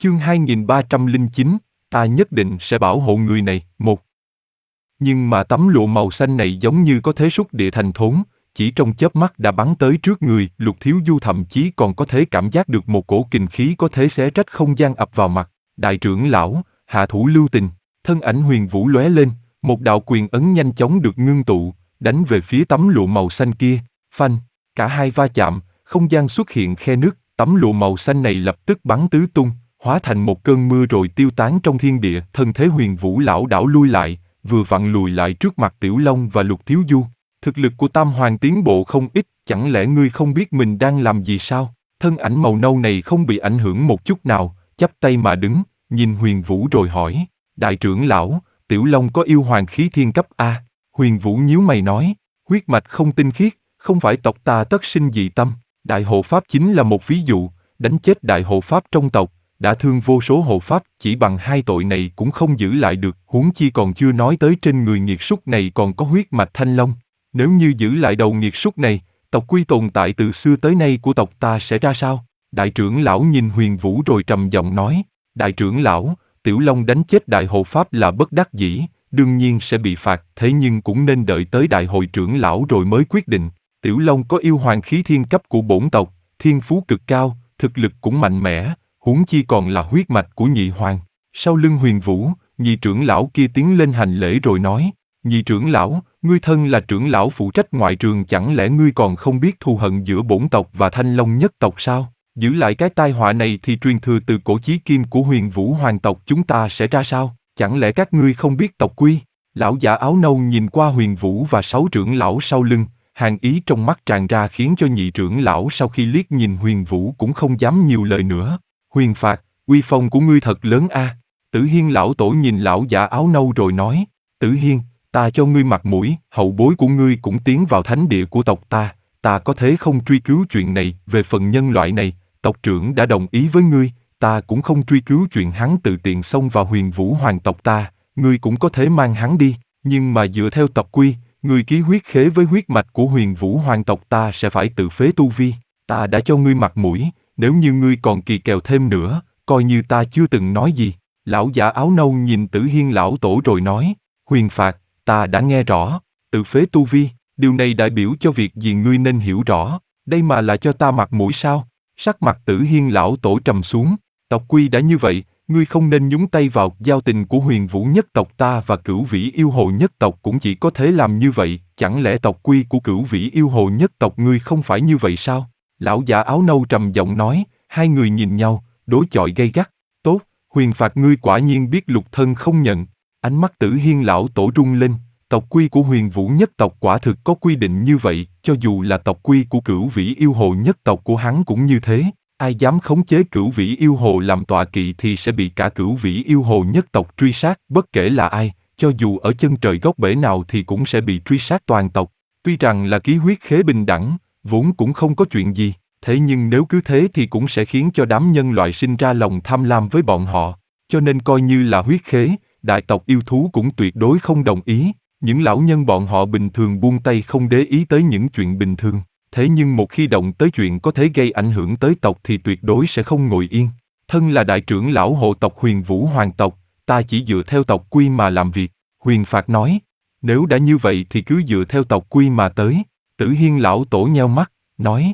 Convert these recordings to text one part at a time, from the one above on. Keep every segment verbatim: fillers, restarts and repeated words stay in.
Chương hai nghìn ba trăm lẻ chín, ta nhất định sẽ bảo hộ người này. Một. Nhưng mà tấm lụa màu xanh này giống như có thế rút địa thành thốn, chỉ trong chớp mắt đã bắn tới trước người. Lục Thiếu Du thậm chí còn có thể cảm giác được một cổ kình khí có thể xé rách không gian ập vào mặt. Đại trưởng lão, hạ thủ lưu tình. Thân ảnh Huyền Vũ lóe lên, một đạo quyền ấn nhanh chóng được ngưng tụ, đánh về phía tấm lụa màu xanh kia. Phanh, cả hai va chạm, không gian xuất hiện khe nứt, tấm lụa màu xanh này lập tức bắn tứ tung, hóa thành một cơn mưa rồi tiêu tán trong thiên địa. Thân thế Huyền Vũ lảo đảo lui lại, vừa vặn lùi lại trước mặt Tiểu Long và Lục Thiếu Du. Thực lực của Tam Hoàng tiến bộ không ít, chẳng lẽ ngươi không biết mình đang làm gì sao? Thân ảnh màu nâu này không bị ảnh hưởng một chút nào, chắp tay mà đứng, nhìn Huyền Vũ rồi hỏi, đại trưởng lão, Tiểu Long có yêu hoàng khí thiên cấp A? Huyền Vũ nhíu mày nói, huyết mạch không tinh khiết, không phải tộc ta tất sinh dị tâm. Đại hộ pháp chính là một ví dụ, đánh chết đại hộ pháp trong tộc, đã thương vô số hộ pháp, chỉ bằng hai tội này cũng không giữ lại được, huống chi còn chưa nói tới trên người nghiệt súc này còn có huyết mạch thanh long. Nếu như giữ lại đầu nghiệt súc này, tộc quy tồn tại từ xưa tới nay của tộc ta sẽ ra sao? Đại trưởng lão nhìn Huyền Vũ rồi trầm giọng nói, đại trưởng lão, Tiểu Long đánh chết đại hộ pháp là bất đắc dĩ, đương nhiên sẽ bị phạt, thế nhưng cũng nên đợi tới đại hội trưởng lão rồi mới quyết định. Tiểu Long có yêu hoàng khí thiên cấp của bổn tộc, thiên phú cực cao, thực lực cũng mạnh mẽ, huống chi còn là huyết mạch của nhị hoàng. Sau lưng Huyền Vũ, nhị trưởng lão kia tiến lên hành lễ rồi nói, nhị trưởng lão, ngươi thân là trưởng lão phụ trách ngoại trường, chẳng lẽ ngươi còn không biết thù hận giữa bổn tộc và Thanh Long nhất tộc sao? Giữ lại cái tai họa này thì truyền thừa từ cổ chí kim của Huyền Vũ hoàng tộc chúng ta sẽ ra sao? Chẳng lẽ các ngươi không biết tộc quy? Lão giả áo nâu nhìn qua Huyền Vũ và sáu trưởng lão sau lưng, hàn ý trong mắt tràn ra khiến cho nhị trưởng lão sau khi liếc nhìn Huyền Vũ cũng không dám nhiều lời nữa. Huyền Phạt, uy phong của ngươi thật lớn a. Tử Hiên lão tổ nhìn lão giả áo nâu rồi nói, Tử Hiên, ta cho ngươi mặt mũi, hậu bối của ngươi cũng tiến vào thánh địa của tộc ta, ta có thể không truy cứu chuyện này. Về phần nhân loại này, tộc trưởng đã đồng ý với ngươi, ta cũng không truy cứu chuyện hắn tự tiện xông vào Huyền Vũ hoàng tộc ta, ngươi cũng có thể mang hắn đi, nhưng mà dựa theo tộc quy, ngươi ký huyết khế với huyết mạch của Huyền Vũ hoàng tộc ta sẽ phải tự phế tu vi. Ta đã cho ngươi mặt mũi, nếu như ngươi còn kỳ kèo thêm nữa, coi như ta chưa từng nói gì. Lão giả áo nâu nhìn Tử Hiên lão tổ rồi nói, Huyền Phạt, ta đã nghe rõ, tự phế tu vi, điều này đại biểu cho việc gì ngươi nên hiểu rõ, đây mà là cho ta mặt mũi sao? Sắc mặt Tử Hiên lão tổ trầm xuống, tộc quy đã như vậy, ngươi không nên nhúng tay vào. Giao tình của Huyền Vũ nhất tộc ta và Cửu Vĩ yêu hồ nhất tộc cũng chỉ có thể làm như vậy, chẳng lẽ tộc quy của Cửu Vĩ yêu hồ nhất tộc ngươi không phải như vậy sao? Lão giả áo nâu trầm giọng nói, hai người nhìn nhau, đối chọi gay gắt. Tốt, Huyền Phạt ngươi quả nhiên biết lục thân không nhận. Ánh mắt Tử Hiên lão tổ rung lên, tộc quy của Huyền Vũ nhất tộc quả thực có quy định như vậy, cho dù là tộc quy của Cửu Vĩ yêu hồ nhất tộc của hắn cũng như thế. Ai dám khống chế Cửu Vĩ yêu hồ làm tọa kỵ thì sẽ bị cả Cửu Vĩ yêu hồ nhất tộc truy sát, bất kể là ai, cho dù ở chân trời góc bể nào thì cũng sẽ bị truy sát toàn tộc. Tuy rằng là ký huyết khế bình đẳng, vốn cũng không có chuyện gì, thế nhưng nếu cứ thế thì cũng sẽ khiến cho đám nhân loại sinh ra lòng tham lam với bọn họ, cho nên coi như là huyết khế, đại tộc yêu thú cũng tuyệt đối không đồng ý. Những lão nhân bọn họ bình thường buông tay không để ý tới những chuyện bình thường, thế nhưng một khi động tới chuyện có thể gây ảnh hưởng tới tộc thì tuyệt đối sẽ không ngồi yên. Thân là đại trưởng lão hộ tộc Huyền Vũ hoàng tộc, ta chỉ dựa theo tộc quy mà làm việc. Huyền Phạt nói, nếu đã như vậy thì cứ dựa theo tộc quy mà tới. Tử Hiên lão tổ nheo mắt, nói,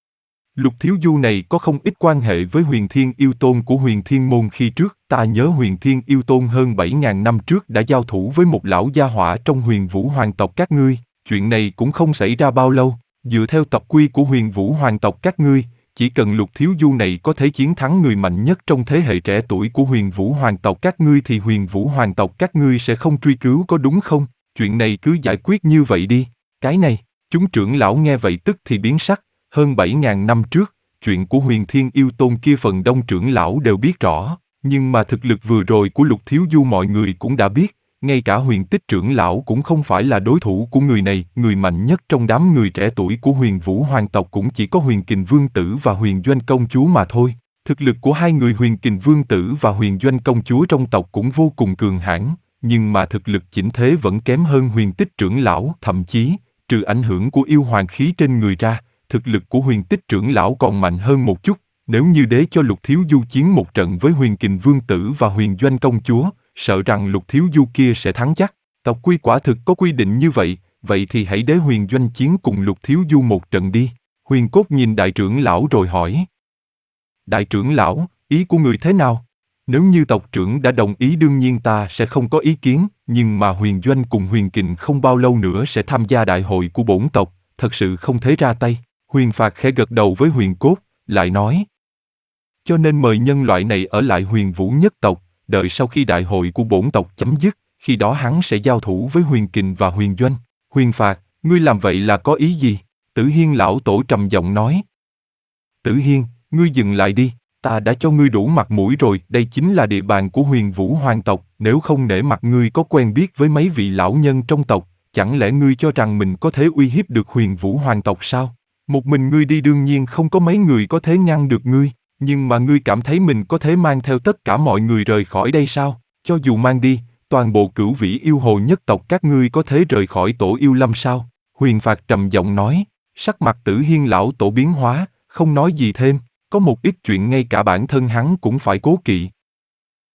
Lục Thiếu Du này có không ít quan hệ với Huyền Thiên Yêu Tôn của Huyền Thiên Môn khi trước, ta nhớ Huyền Thiên Yêu Tôn hơn bảy ngàn năm trước đã giao thủ với một lão gia hỏa trong Huyền Vũ hoàng tộc các ngươi, chuyện này cũng không xảy ra bao lâu, dựa theo tộc quy của Huyền Vũ hoàng tộc các ngươi, chỉ cần Lục Thiếu Du này có thể chiến thắng người mạnh nhất trong thế hệ trẻ tuổi của Huyền Vũ hoàng tộc các ngươi thì Huyền Vũ hoàng tộc các ngươi sẽ không truy cứu, có đúng không? Chuyện này cứ giải quyết như vậy đi. Cái này, chúng trưởng lão nghe vậy tức thì biến sắc. Hơn bảy ngàn năm trước, chuyện của Huyền Thiên Yêu Tôn kia phần đông trưởng lão đều biết rõ, nhưng mà thực lực vừa rồi của Lục Thiếu Du mọi người cũng đã biết, ngay cả Huyền Tích trưởng lão cũng không phải là đối thủ của người này. Người mạnh nhất trong đám người trẻ tuổi của Huyền Vũ hoàng tộc cũng chỉ có Huyền Kình Vương Tử và Huyền Doanh công chúa mà thôi. Thực lực của hai người Huyền Kình Vương Tử và Huyền Doanh công chúa trong tộc cũng vô cùng cường hãn, nhưng mà thực lực chỉnh thế vẫn kém hơn Huyền Tích trưởng lão, thậm chí, trừ ảnh hưởng của yêu hoàng khí trên người ra, thực lực của Huyền Tích trưởng lão còn mạnh hơn một chút, Nếu như đế cho Lục Thiếu Du chiến một trận với Huyền Kình Vương Tử và Huyền Doanh Công Chúa, sợ rằng Lục Thiếu Du kia sẽ thắng chắc. Tộc quy quả thực có quy định như vậy, vậy thì hãy đế Huyền Doanh chiến cùng Lục Thiếu Du một trận đi. Huyền Cốt nhìn đại trưởng lão rồi hỏi. Đại trưởng lão, ý của người thế nào? Nếu như tộc trưởng đã đồng ý đương nhiên ta sẽ không có ý kiến, nhưng mà Huyền Doanh cùng Huyền Kình không bao lâu nữa sẽ tham gia đại hội của bổn tộc, thật sự không thể ra tay. Huyền Phạt khẽ gật đầu với Huyền Cốt, lại nói. Cho nên mời nhân loại này ở lại Huyền Vũ nhất tộc, đợi sau khi đại hội của bổn tộc chấm dứt, khi đó hắn sẽ giao thủ với Huyền Kình và Huyền Doanh. Huyền Phạt, ngươi làm vậy là có ý gì? Tử Hiên lão tổ trầm giọng nói. Tử Hiên, ngươi dừng lại đi, ta đã cho ngươi đủ mặt mũi rồi, đây chính là địa bàn của Huyền Vũ hoàng tộc, nếu không nể mặt ngươi có quen biết với mấy vị lão nhân trong tộc, chẳng lẽ ngươi cho rằng mình có thể uy hiếp được Huyền Vũ hoàng tộc sao? Một mình ngươi đi đương nhiên không có mấy người có thể ngăn được ngươi, nhưng mà ngươi cảm thấy mình có thể mang theo tất cả mọi người rời khỏi đây sao? Cho dù mang đi, toàn bộ cửu vĩ yêu hồ nhất tộc các ngươi có thể rời khỏi tổ yêu lâm sao? Huyền Phạt trầm giọng nói, sắc mặt Tử Hiên lão tổ biến hóa, không nói gì thêm, có một ít chuyện ngay cả bản thân hắn cũng phải cố kỵ.